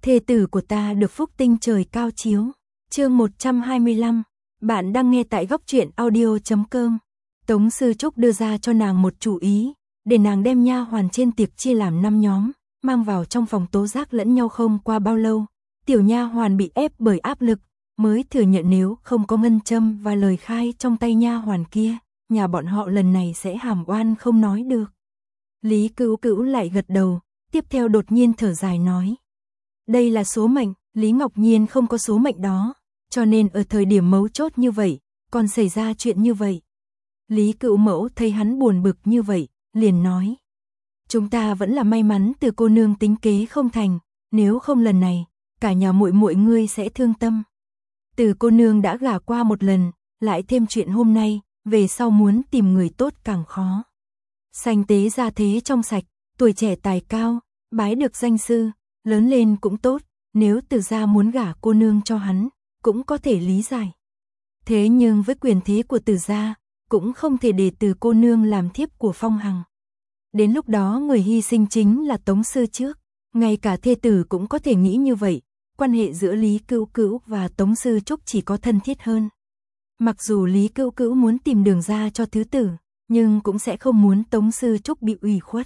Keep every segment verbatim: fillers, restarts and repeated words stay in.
thê tử của ta được phúc tinh trời cao chiếu. Chương một trăm hai mươi lăm, bạn đang nghe tại góc truyện audio chấm com. Tống Sư Trúc đưa ra cho nàng một chủ ý, để nàng đem nha hoàn trên tiệc chia làm năm nhóm, mang vào trong phòng tố giác lẫn nhau. Không qua bao lâu, tiểu nha hoàn bị ép bởi áp lực, mới thừa nhận nếu không có ngân châm và lời khai trong tay nha hoàn kia, nhà bọn họ lần này sẽ hàm oan không nói được. Lý Cữu Cữu lại gật đầu, tiếp theo đột nhiên thở dài nói: đây là số mệnh. Lý Ngọc Nhiên không có số mệnh đó, cho nên ở thời điểm mấu chốt như vậy, còn xảy ra chuyện như vậy. Lý Cữu Mẫu thấy hắn buồn bực như vậy, liền nói: chúng ta vẫn là may mắn Từ cô nương tính kế không thành, nếu không lần này, cả nhà muội muội ngươi sẽ thương tâm. Từ cô nương đã gả qua một lần, lại thêm chuyện hôm nay, về sau muốn tìm người tốt càng khó. Sanh tế gia thế trong sạch, tuổi trẻ tài cao, bái được danh sư, lớn lên cũng tốt, nếu Từ gia muốn gả cô nương cho hắn, cũng có thể lý giải. Thế nhưng với quyền thế của Từ gia, cũng không thể để Từ cô nương làm thiếp của Phong Hằng. Đến lúc đó người hy sinh chính là Tống Sư trước, ngay cả thê tử cũng có thể nghĩ như vậy, quan hệ giữa Lý Cữu Cữu và Tống Sư Trúc chỉ có thân thiết hơn. Mặc dù Lý Cữu Cữu muốn tìm đường ra cho thứ tử, nhưng cũng sẽ không muốn Tống Sư Trúc bị ủy khuất.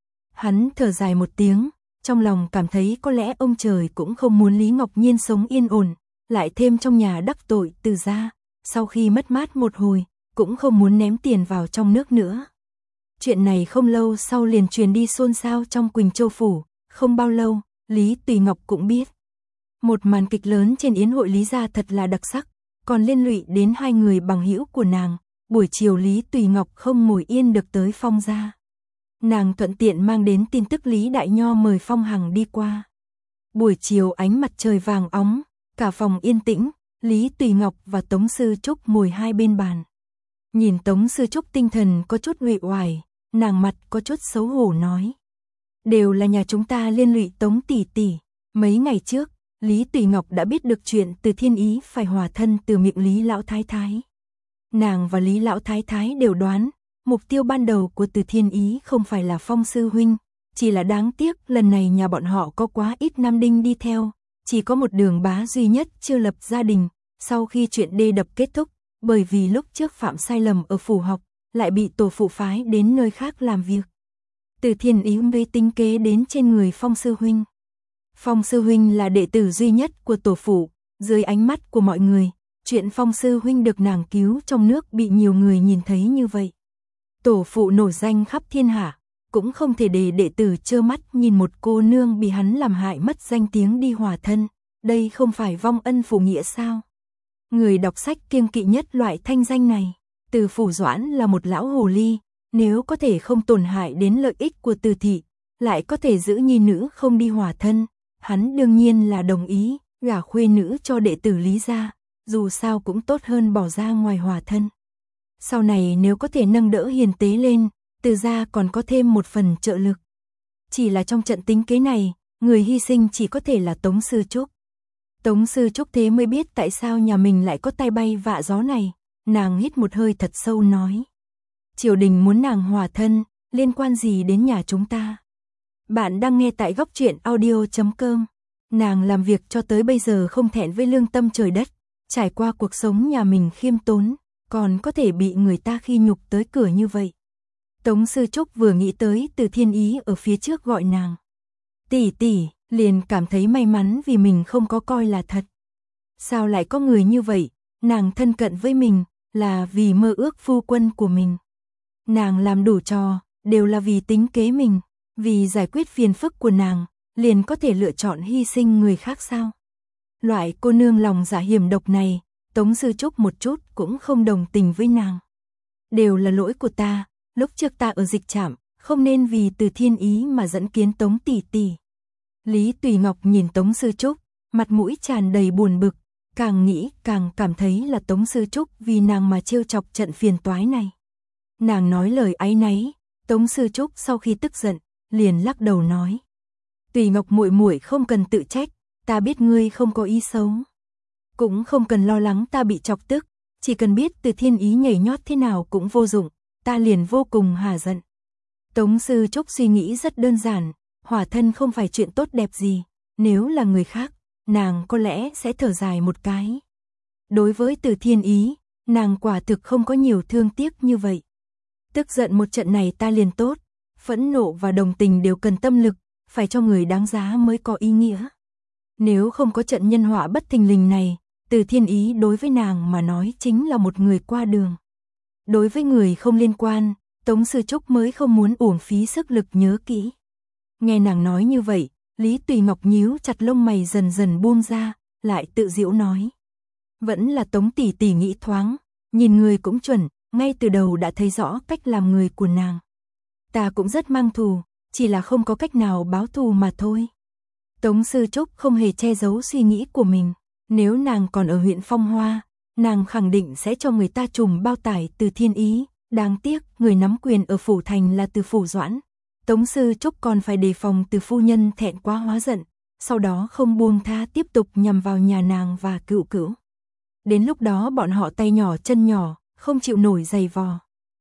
Hắn thở dài một tiếng, trong lòng cảm thấy có lẽ ông trời cũng không muốn Lý Ngọc Nhiên sống yên ổn, lại thêm trong nhà đắc tội Từ gia, sau khi mất mát một hồi, cũng không muốn ném tiền vào trong nước nữa. Chuyện này không lâu sau liền truyền đi xôn xao trong Quỳnh Châu phủ, không bao lâu, Lý Tùy Ngọc cũng biết. Một màn kịch lớn trên yến hội Lý gia thật là đặc sắc, còn liên lụy đến hai người bằng hữu của nàng. Buổi chiều Lý Tùy Ngọc không ngồi yên được tới Phong gia. Nàng thuận tiện mang đến tin tức Lý Đại Nho mời Phong Hằng đi qua. Buổi chiều ánh mặt trời vàng óng, cả phòng yên tĩnh, Lý Tùy Ngọc và Tống Sư Trúc ngồi hai bên bàn. Nhìn Tống Sư Trúc tinh thần có chút uể oải, nàng mặt có chút xấu hổ nói: đều là nhà chúng ta liên lụy Tống tỷ tỷ. Mấy ngày trước, Lý Tùy Ngọc đã biết được chuyện Từ Thiên Ý phải hòa thân từ miệng Lý Lão Thái Thái. Nàng và Lý Lão Thái Thái đều đoán, mục tiêu ban đầu của Từ Thiên Ý không phải là Phong sư huynh, chỉ là đáng tiếc lần này nhà bọn họ có quá ít nam đinh đi theo, chỉ có một Đường Bá duy nhất chưa lập gia đình. Sau khi chuyện đê đập kết thúc, bởi vì lúc trước phạm sai lầm ở phủ học, lại bị tổ phụ phái đến nơi khác làm việc. Từ Thiên Ý mới tính kế đến trên người Phong sư huynh. Phong sư huynh là đệ tử duy nhất của tổ phụ, dưới ánh mắt của mọi người, chuyện Phong sư huynh được nàng cứu trong nước bị nhiều người nhìn thấy như vậy. Tổ phụ nổi danh khắp thiên hạ, cũng không thể để đệ tử trơ mắt nhìn một cô nương bị hắn làm hại mất danh tiếng đi hòa thân, đây không phải vong ân phụ nghĩa sao? Người đọc sách kiêng kỵ nhất loại thanh danh này. Từ Phủ Doãn là một lão hồ ly, nếu có thể không tổn hại đến lợi ích của Từ thị, lại có thể giữ nhi nữ không đi hòa thân, hắn đương nhiên là đồng ý gả khuê nữ cho đệ tử Lý gia, dù sao cũng tốt hơn bỏ ra ngoài hòa thân. Sau này nếu có thể nâng đỡ hiền tế lên, Từ gia còn có thêm một phần trợ lực. Chỉ là trong trận tính kế này, người hy sinh chỉ có thể là Tống Sư Trúc. Tống Sư Trúc thế mới biết tại sao nhà mình lại có tai bay vạ gió này, nàng hít một hơi thật sâu nói: triều đình muốn nàng hòa thân, liên quan gì đến nhà chúng ta? Bạn đang nghe tại góc truyện audio chấm com. Nàng làm việc cho tới bây giờ không thẹn với lương tâm trời đất, trải qua cuộc sống nhà mình khiêm tốn, còn có thể bị người ta khi nhục tới cửa như vậy. Tống Sư Trúc vừa nghĩ tới Từ Thiên Ý ở phía trước gọi nàng tỷ tỷ, liền cảm thấy may mắn vì mình không có coi là thật. Sao lại có người như vậy, nàng thân cận với mình, là vì mơ ước phu quân của mình. Nàng làm đủ trò, đều là vì tính kế mình, vì giải quyết phiền phức của nàng, liền có thể lựa chọn hy sinh người khác sao? Loại cô nương lòng dạ hiểm độc này, Tống Sư Trúc một chút cũng không đồng tình với nàng. Đều là lỗi của ta, lúc trước ta ở dịch trạm, không nên vì Từ Thiên Ý mà dẫn kiến Tống tỷ tỷ. Lý Tùy Ngọc nhìn Tống Sư Trúc, mặt mũi tràn đầy buồn bực, càng nghĩ càng cảm thấy là Tống Sư Trúc vì nàng mà trêu chọc trận phiền toái này. Nàng nói lời áy náy, Tống Sư Trúc sau khi tức giận, liền lắc đầu nói: Tùy Ngọc muội muội không cần tự trách, ta biết ngươi không có ý xấu, cũng không cần lo lắng ta bị chọc tức, chỉ cần biết Từ Thiên Ý nhảy nhót thế nào cũng vô dụng, ta liền vô cùng hả giận. Tống Sư Trúc suy nghĩ rất đơn giản, hòa thân không phải chuyện tốt đẹp gì, nếu là người khác, nàng có lẽ sẽ thở dài một cái. Đối với Từ Thiên Ý, nàng quả thực không có nhiều thương tiếc như vậy. Tức giận một trận này ta liền tốt, phẫn nộ và đồng tình đều cần tâm lực, phải cho người đáng giá mới có ý nghĩa. Nếu không có trận nhân họa bất thình lình này, Từ Thiên Ý đối với nàng mà nói chính là một người qua đường. Đối với người không liên quan, Tống Sư Trúc mới không muốn uổng phí sức lực nhớ kỹ. Nghe nàng nói như vậy, Lý Tùy Ngọc nhíu chặt lông mày dần dần buông ra, lại tự giễu nói. Vẫn là Tống tỷ tỷ nghĩ thoáng, nhìn người cũng chuẩn, ngay từ đầu đã thấy rõ cách làm người của nàng. Ta cũng rất mang thù, chỉ là không có cách nào báo thù mà thôi. Tống Sư Trúc không hề che giấu suy nghĩ của mình, nếu nàng còn ở huyện Phong Hoa, nàng khẳng định sẽ cho người ta trùm bao tải Từ Thiên Ý, đáng tiếc người nắm quyền ở phủ thành là Từ Phủ Doãn. Tống Sư Trúc còn phải đề phòng Từ phu nhân thẹn quá hóa giận, sau đó không buông tha tiếp tục nhằm vào nhà nàng và Cửu Cửu. Đến lúc đó bọn họ tay nhỏ chân nhỏ, không chịu nổi giày vò.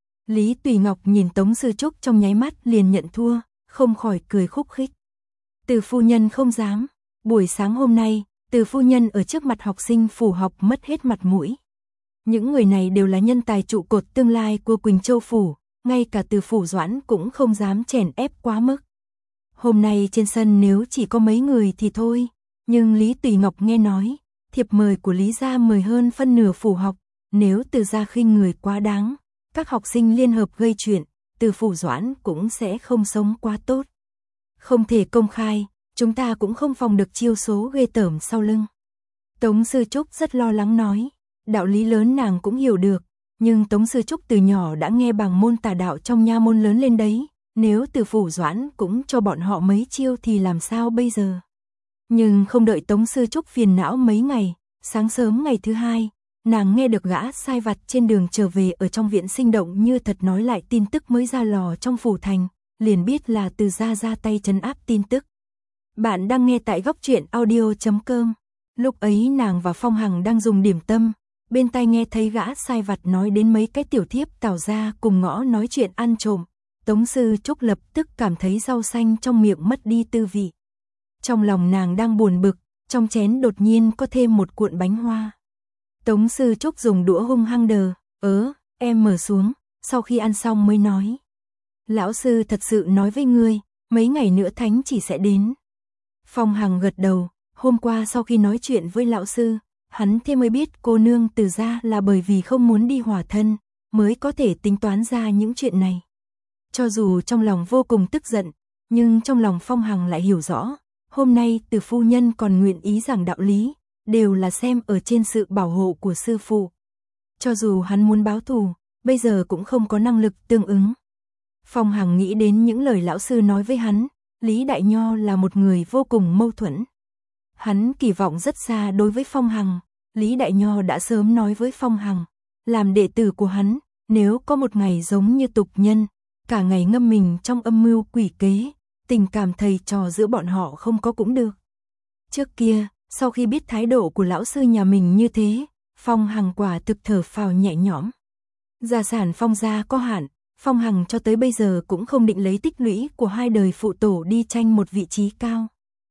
Lý Tùy Ngọc nhìn Tống Sư Trúc trong nháy mắt liền nhận thua, không khỏi cười khúc khích. Từ phu nhân không dám, buổi sáng hôm nay, Từ phu nhân ở trước mặt học sinh phủ học mất hết mặt mũi. Những người này đều là nhân tài trụ cột tương lai của Quỳnh Châu phủ, ngay cả Từ Phủ Doãn cũng không dám chèn ép quá mức. Hôm nay trên sân nếu chỉ có mấy người thì thôi, nhưng Lý Tùy Ngọc nghe nói, thiệp mời của Lý gia mời hơn phân nửa phủ học, nếu Từ gia khinh người quá đáng, các học sinh liên hợp gây chuyện, Từ Phủ Doãn cũng sẽ không sống quá tốt. Không thể công khai, chúng ta cũng không phòng được chiêu số ghê tởm sau lưng. Tống Sư Trúc rất lo lắng nói, đạo lý lớn nàng cũng hiểu được, nhưng Tống Sư Trúc từ nhỏ đã nghe bảng môn tà đạo trong nha môn lớn lên đấy, nếu Từ Phủ Doãn cũng cho bọn họ mấy chiêu thì làm sao bây giờ. Nhưng không đợi Tống Sư Trúc phiền não mấy ngày, sáng sớm ngày thứ hai, nàng nghe được gã sai vặt trên đường trở về ở trong viện sinh động như thật nói lại tin tức mới ra lò trong phủ thành, liền biết là Từ gia ra tay trấn áp tin tức. Bạn đang nghe tại góc truyện audio chấm com. Lúc ấy nàng và Phong Hằng đang dùng điểm tâm, bên tai nghe thấy gã sai vặt nói đến mấy cái tiểu thiếp Tào gia cùng ngõ nói chuyện ăn trộm. Tống Sư Trúc lập tức cảm thấy rau xanh trong miệng mất đi tư vị. Trong lòng nàng đang buồn bực, trong chén đột nhiên có thêm một cuộn bánh hoa. Tống Sư Trúc dùng đũa hung hăng đờ, ớ, em mở xuống, sau khi ăn xong mới nói. Lão sư thật sự nói với ngươi, mấy ngày nữa thánh chỉ sẽ đến. Phong Hằng gật đầu, hôm qua sau khi nói chuyện với lão sư, hắn thêm mới biết cô nương Từ gia là bởi vì không muốn đi hòa thân, mới có thể tính toán ra những chuyện này. Cho dù trong lòng vô cùng tức giận, nhưng trong lòng Phong Hằng lại hiểu rõ, hôm nay Từ phu nhân còn nguyện ý giảng đạo lý, đều là xem ở trên sự bảo hộ của sư phụ. Cho dù hắn muốn báo thù, bây giờ cũng không có năng lực tương ứng. Phong Hằng nghĩ đến những lời lão sư nói với hắn, Lý Đại Nho là một người vô cùng mâu thuẫn. Hắn kỳ vọng rất xa đối với Phong Hằng, Lý Đại Nho đã sớm nói với Phong Hằng, làm đệ tử của hắn, nếu có một ngày giống như tục nhân, cả ngày ngâm mình trong âm mưu quỷ kế, tình cảm thầy trò giữa bọn họ không có cũng được. Trước kia, sau khi biết thái độ của lão sư nhà mình như thế, Phong Hằng quả thực thở phào nhẹ nhõm. Gia sản Phong gia có hạn, Phong Hằng cho tới bây giờ cũng không định lấy tích lũy của hai đời phụ tổ đi tranh một vị trí cao.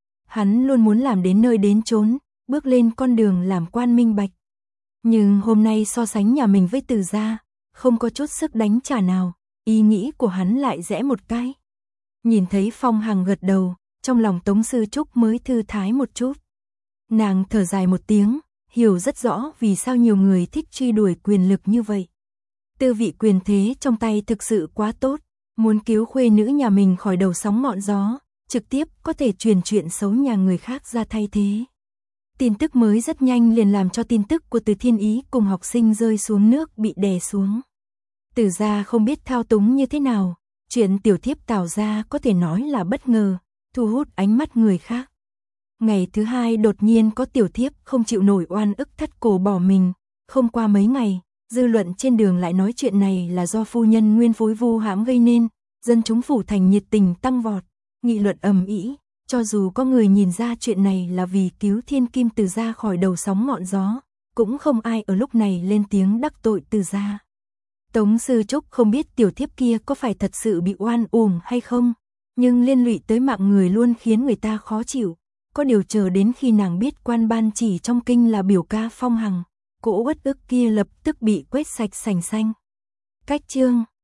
Hắn luôn muốn làm đến nơi đến chốn, bước lên con đường làm quan minh bạch. Nhưng hôm nay so sánh nhà mình với Từ gia, không có chút sức đánh trả nào, ý nghĩ của hắn lại rẽ một cái. Nhìn thấy Phong Hằng gật đầu, trong lòng Tống Sư Trúc mới thư thái một chút. Nàng thở dài một tiếng, hiểu rất rõ vì sao nhiều người thích truy đuổi quyền lực như vậy. Tư vị quyền thế trong tay thực sự quá tốt, muốn cứu khuê nữ nhà mình khỏi đầu sóng ngọn gió, trực tiếp có thể truyền chuyện xấu nhà người khác ra thay thế. Tin tức mới rất nhanh liền làm cho tin tức của Từ Thiên Ý cùng học sinh rơi xuống nước bị đè xuống. Từ gia không biết thao túng như thế nào, chuyện tiểu thiếp Tào gia có thể nói là bất ngờ, thu hút ánh mắt người khác. Ngày thứ hai đột nhiên có tiểu thiếp không chịu nổi oan ức thắt cổ bỏ mình, không qua mấy ngày, dư luận trên đường lại nói chuyện này là do phu nhân Nguyên Phối vu hãm gây nên, dân chúng phủ thành nhiệt tình tăng vọt, nghị luận ầm ĩ, cho dù có người nhìn ra chuyện này là vì cứu Thiên Kim Từ gia khỏi đầu sóng ngọn gió, cũng không ai ở lúc này lên tiếng đắc tội Từ gia. Tống Sư Trúc không biết tiểu thiếp kia có phải thật sự bị oan uổng hay không, nhưng liên lụy tới mạng người luôn khiến người ta khó chịu. có điều chờ đến khi nàng biết quan ban chỉ trong kinh là biểu ca Phong Hằng, cỗ uất ức kia lập tức bị quét sạch sành xanh. Cách chương